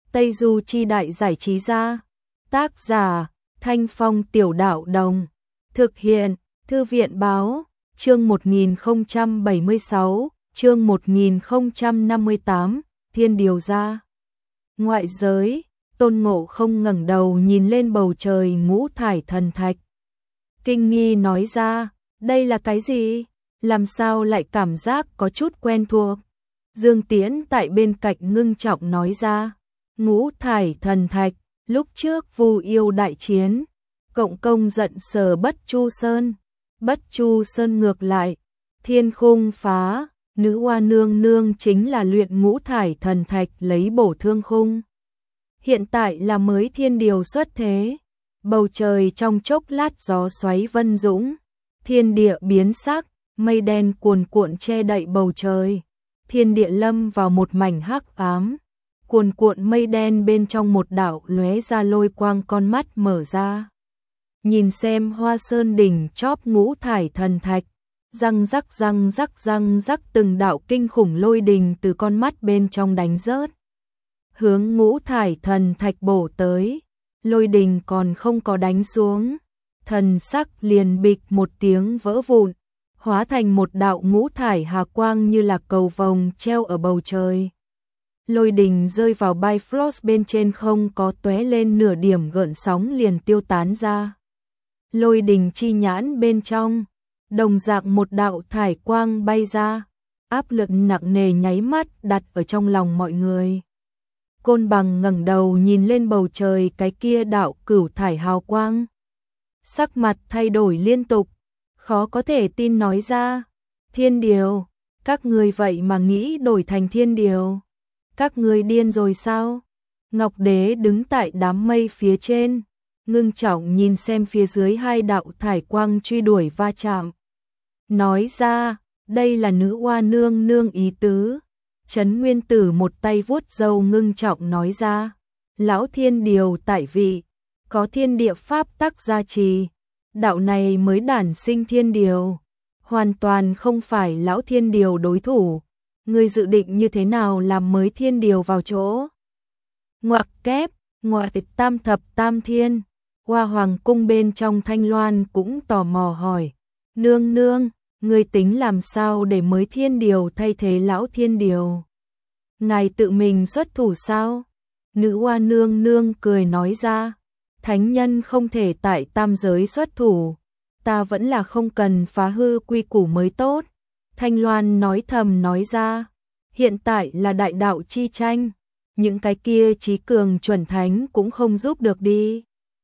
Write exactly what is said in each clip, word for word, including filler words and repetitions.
Tây Du Chi Đại Giải Trí Gia. Tác giả Thanh Phong Tiểu Đạo Đồng. Thực hiện Thư viện Báo. Chương một nghìn không trăm bảy mươi sáu, chương một nghìn không trăm năm mươi tám, Thiên Điều Gia. Ngoại giới, Tôn Ngộ Không ngẩng đầu nhìn lên bầu trời ngũ thải thần thạch. Kinh nghi nói ra, đây là cái gì? Làm sao lại cảm giác có chút quen thuộc? Dương Tiễn tại bên cạnh ngưng trọng nói ra, ngũ thải thần thạch, lúc trước Vu Yêu đại chiến, cộng công giận Sở Bất Chu Sơn. Bất Chu Sơn ngược lại, thiên khung phá, nữ oa nương nương chính là luyện ngũ thải thần thạch lấy bổ thương khung. Hiện tại là mới thiên điều xuất thế, bầu trời trong chốc lát gió xoáy vân dũng, thiên địa biến sắc, mây đen cuồn cuộn che đậy bầu trời, thiên địa lâm vào một mảnh hắc ám, cuồn cuộn mây đen bên trong một đạo lóe ra lôi quang, con mắt mở ra. Nhìn xem Hoa Sơn đỉnh chóp ngũ thải thần thạch, răng rắc răng rắc răng rắc từng đạo kinh khủng lôi đình từ con mắt bên trong đánh rớt. Hướng ngũ thải thần thạch bổ tới, lôi đình còn không có đánh xuống, thần sắc liền bịch một tiếng vỡ vụn, hóa thành một đạo ngũ thải hà quang như là cầu vồng treo ở bầu trời. Lôi đình rơi vào Bifrost bên trên không có tóe lên nửa điểm gợn sóng liền tiêu tán ra. Lôi đình chi nhãn bên trong, đồng dạng một đạo thải quang bay ra, áp lực nặng nề nháy mắt đặt ở trong lòng mọi người. Côn Bằng ngẩng đầu nhìn lên bầu trời cái kia đạo cửu thải hào quang. Sắc mặt thay đổi liên tục, khó có thể tin nói ra, thiên điều, các người vậy mà nghĩ đổi thành thiên điều. Các người điên rồi sao? Ngọc Đế đứng tại đám mây phía trên, ngưng trọng nhìn xem phía dưới hai đạo thải quang truy đuổi va chạm. Nói ra, đây là nữ oa nương nương ý tứ. Trấn Nguyên Tử một tay vuốt râu ngưng trọng nói ra, lão thiên điều tại vị, có thiên địa pháp tắc gia trì, đạo này mới đản sinh thiên điều, hoàn toàn không phải lão thiên điều đối thủ. Ngươi dự định như thế nào làm mới thiên điều vào chỗ? Ngoặc kép, ngoại tịch tam thập tam thiên. Hoa hoàng cung bên trong Thanh Loan cũng tò mò hỏi, nương nương, ngươi tính làm sao để mới thiên điều thay thế lão thiên điều? Ngài tự mình xuất thủ sao? Nữ oa nương nương cười nói ra, thánh nhân không thể tại tam giới xuất thủ, ta vẫn là không cần phá hư quy củ mới tốt. Thanh Loan nói thầm nói ra, hiện tại là đại đạo chi tranh, những cái kia trí cường chuẩn thánh cũng không giúp được đi.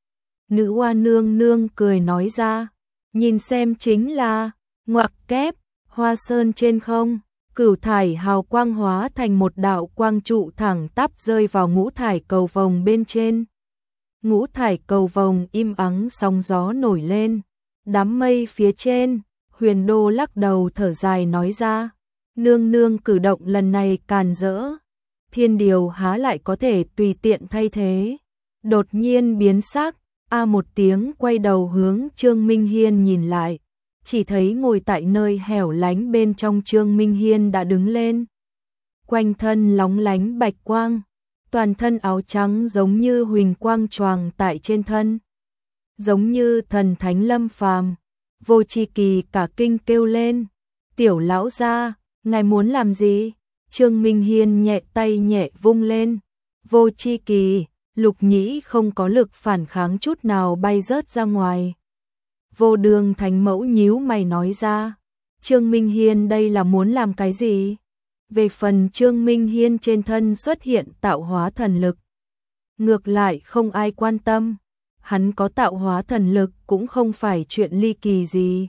Nữ oa nương nương cười nói ra, nhìn xem chính là, ngoặc kép, Hoa Sơn trên không, cửu thải hào quang hóa thành một đạo quang trụ thẳng tắp rơi vào ngũ thải cầu vồng bên trên. Ngũ thải cầu vồng im ắng, sóng gió nổi lên, đám mây phía trên, Huyền Đô lắc đầu thở dài nói ra, nương nương cử động lần này càn rỡ, thiên điều há lại có thể tùy tiện thay thế. Đột nhiên biến sắc, a một tiếng quay đầu hướng Trương Minh Hiên nhìn lại, chỉ thấy ngồi tại nơi hẻo lánh bên trong Trương Minh Hiên đã đứng lên. Quanh thân lóng lánh bạch quang, toàn thân áo trắng giống như huỳnh quang choàng tại trên thân, giống như thần thánh lâm phàm. Vô Chi Kỳ cả kinh kêu lên, tiểu lão gia, ngài muốn làm gì? Trương Minh Hiên nhẹ tay nhẹ vung lên, Vô Chi Kỳ, Lục Nhĩ không có lực phản kháng chút nào bay rớt ra ngoài. Vô Đường Thánh Mẫu nhíu mày nói ra, Trương Minh Hiên đây là muốn làm cái gì? Về phần Trương Minh Hiên trên thân xuất hiện tạo hóa thần lực, ngược lại không ai quan tâm. Hắn có tạo hóa thần lực cũng không phải chuyện ly kỳ gì.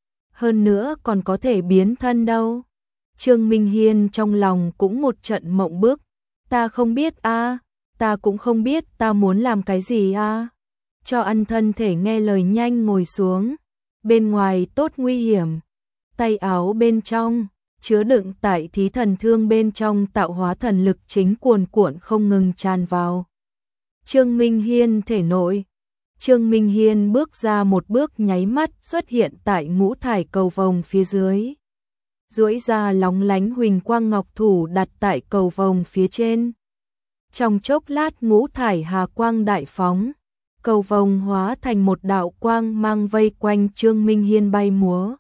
Hơn nữa còn có thể biến thân đâu. Trương Minh Hiên trong lòng cũng một trận mộng bức. Ta không biết a, à, ta cũng không biết ta muốn làm cái gì a. À. Cho ăn thân thể nghe lời nhanh ngồi xuống. Bên ngoài tốt nguy hiểm. Tay áo bên trong, chứa đựng tại thí thần thương bên trong tạo hóa thần lực chính cuồn cuộn không ngừng tràn vào Trương Minh Hiên thể nội. Trương Minh Hiên bước ra một bước nháy mắt xuất hiện tại ngũ thải cầu vồng phía dưới. Duỗi ra lóng lánh huỳnh quang ngọc thủ đặt tại cầu vồng phía trên. Trong chốc lát ngũ thải hà quang đại phóng, cầu vồng hóa thành một đạo quang mang vây quanh Trương Minh Hiên bay múa.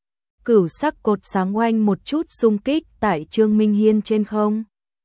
Cửu sắc cột sáng oanh một chút xung kích tại Trương Minh Hiên trên không.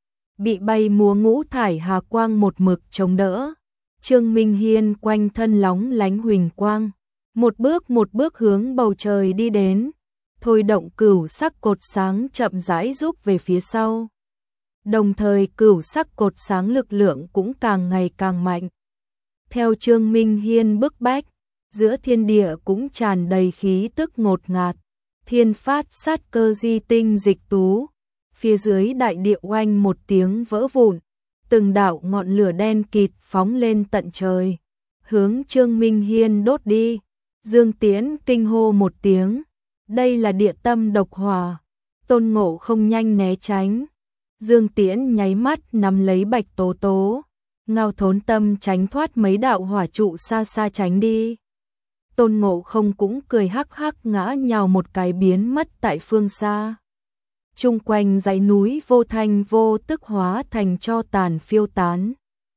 Bị bay múa ngũ thải hà quang một mực chống đỡ. Trương Minh Hiên quanh thân lóng lánh huỳnh quang, một bước một bước hướng bầu trời đi đến, thôi động cửu sắc cột sáng chậm rãi rút về phía sau. Đồng thời cửu sắc cột sáng lực lượng cũng càng ngày càng mạnh. Theo Trương Minh Hiên bức bách, giữa thiên địa cũng tràn đầy khí tức ngột ngạt, thiên phát sát cơ di tinh dịch tú. Phía dưới đại địa oanh một tiếng vỡ vụn, từng đạo ngọn lửa đen kịt phóng lên tận trời, hướng Trương Minh Hiên đốt đi. Dương Tiễn kinh hô một tiếng, đây là địa tâm độc hỏa. Tôn Ngộ không nhanh né tránh. Dương Tiễn nháy mắt nắm lấy Bạch Tố Tố, Ngao Thốn Tâm tránh thoát mấy đạo hỏa trụ xa xa tránh đi. Tôn Ngộ không cũng cười hắc hắc ngã nhào một cái biến mất tại phương xa. Chung quanh dãy núi vô thanh vô tức hóa thành tro tàn phiêu tán.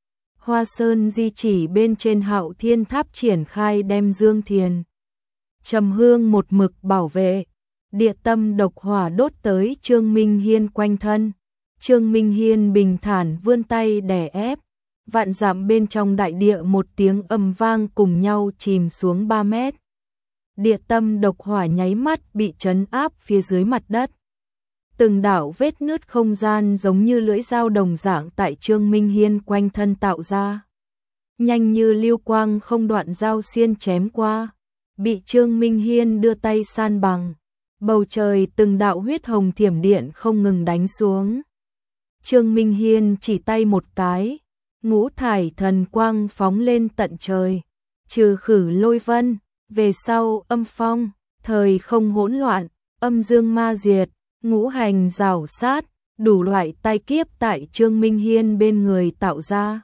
Hoa Sơn di chỉ bên trên Hạo Thiên Tháp triển khai đem Dương Thiền, Trầm Hương một mực bảo vệ. Địa tâm độc hỏa đốt tới Trương Minh Hiên quanh thân. Trương Minh Hiên bình thản vươn tay đè ép. Vạn dặm bên trong đại địa một tiếng ầm vang cùng nhau chìm xuống ba mét. Địa tâm độc hỏa nháy mắt bị trấn áp phía dưới mặt đất. Từng đạo vết nứt không gian giống như lưỡi dao đồng dạng tại Trương Minh Hiên quanh thân tạo ra. Nhanh như lưu quang không đoạn dao xiên chém qua, bị Trương Minh Hiên đưa tay san bằng. Bầu trời từng đạo huyết hồng thiểm điện không ngừng đánh xuống. Trương Minh Hiên chỉ tay một cái, ngũ thải thần quang phóng lên tận trời, trừ khử lôi vân, về sau âm phong, thời không hỗn loạn, âm dương ma diệt, ngũ hành rào sát, đủ loại tai kiếp tại Trương Minh Hiên bên người tạo ra,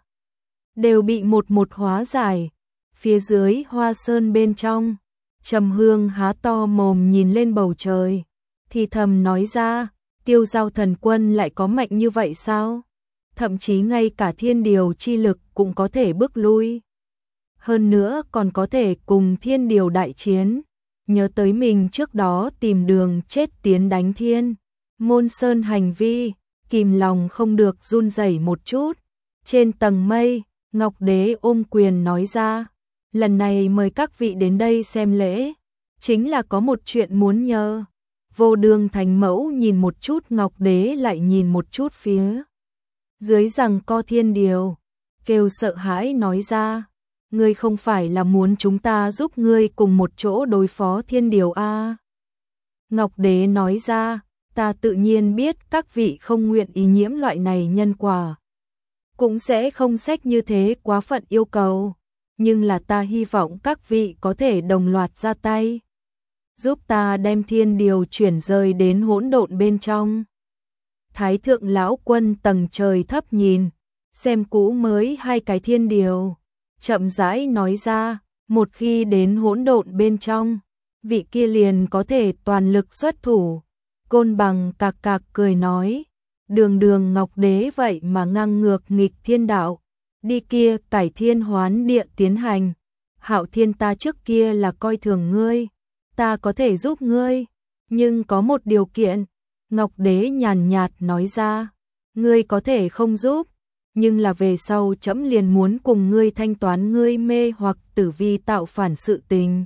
đều bị một một hóa giải. Phía dưới Hoa Sơn bên trong, Trầm Hương há to mồm nhìn lên bầu trời, thì thầm nói ra, Tiêu Giao thần quân lại có mạnh như vậy sao? Thậm chí ngay cả thiên điều chi lực cũng có thể bước lui. Hơn nữa còn có thể cùng thiên điều đại chiến. Nhớ tới mình trước đó tìm đường chết tiến đánh thiên Môn Sơn hành vi, kìm lòng không được run rẩy một chút. Trên tầng mây, Ngọc Đế ôm quyền nói ra, lần này mời các vị đến đây xem lễ, chính là có một chuyện muốn nhờ. Vô Đường Thánh Mẫu nhìn một chút Ngọc Đế lại nhìn một chút phía dưới rằng co thiên điều, kêu sợ hãi nói ra, ngươi không phải là muốn chúng ta giúp ngươi cùng một chỗ đối phó thiên điều a? À? Ngọc Đế nói ra, ta tự nhiên biết các vị không nguyện ý nhiễm loại này nhân quả, cũng sẽ không xét như thế quá phận yêu cầu, nhưng là ta hy vọng các vị có thể đồng loạt ra tay, giúp ta đem thiên điều chuyển rời đến hỗn độn bên trong. Thái thượng lão quân tầng trời thấp nhìn, xem cũ mới hai cái thiên điều, chậm rãi nói ra, một khi đến hỗn độn bên trong, vị kia liền có thể toàn lực xuất thủ. Côn Bằng cạc cạc cười nói, đường đường Ngọc Đế vậy mà ngang ngược nghịch thiên đạo, đi kia cải thiên hoán địa tiến hành. Hạo Thiên ta trước kia là coi thường ngươi, ta có thể giúp ngươi, nhưng có một điều kiện. Ngọc Đế nhàn nhạt nói ra, ngươi có thể không giúp, nhưng là về sau trẫm liền muốn cùng ngươi thanh toán ngươi mê hoặc tử vi tạo phản sự tình.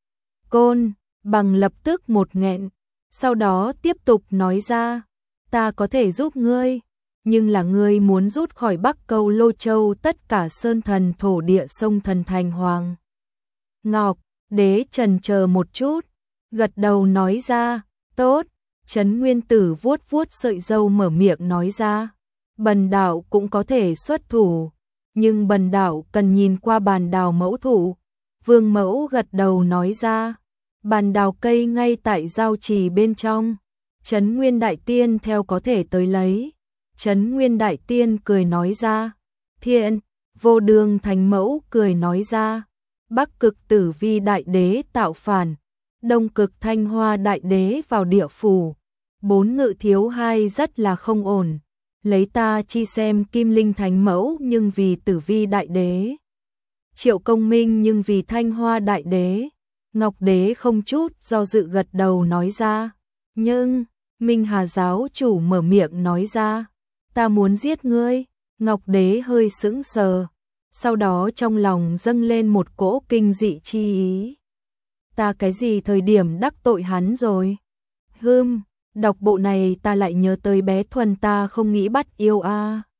Côn Bằng lập tức một nghẹn, sau đó tiếp tục nói ra, ta có thể giúp ngươi, nhưng là ngươi muốn rút khỏi Bắc Câu Lô Châu tất cả sơn thần thổ địa sông thần thành hoàng. Ngọc Đế chần chờ một chút, gật đầu nói ra, tốt. Trấn Nguyên Tử vuốt vuốt sợi râu mở miệng nói ra, Bần đạo cũng có thể xuất thủ, nhưng Bần đạo cần nhìn qua bàn đào mẫu thủ. Vương Mẫu gật đầu nói ra, bàn đào cây ngay tại giao trì bên trong, Trấn Nguyên Đại Tiên theo có thể tới lấy. Trấn Nguyên Đại Tiên cười nói ra, thiện. Vô Đường Thánh Mẫu cười nói ra, Bắc Cực Tử Vi Đại Đế tạo phản, Đông Cực Thanh Hoa Đại Đế vào địa phủ, bốn ngự thiếu hai rất là không ổn. lấy ta chi xem Kim Linh Thánh Mẫu nhưng vì Tử Vi Đại Đế, Triệu Công Minh nhưng vì Thanh Hoa Đại Đế. Ngọc Đế không chút do dự gật đầu nói ra, nhưng Minh Hà giáo chủ mở miệng nói ra, ta muốn giết ngươi. Ngọc Đế hơi sững sờ, sau đó trong lòng dâng lên một cỗ kinh dị chi ý. Ta cái gì thời điểm đắc tội hắn rồi? Hừm, đọc bộ này ta lại nhớ tới bé Thuần ta không nghĩ bắt yêu a. À.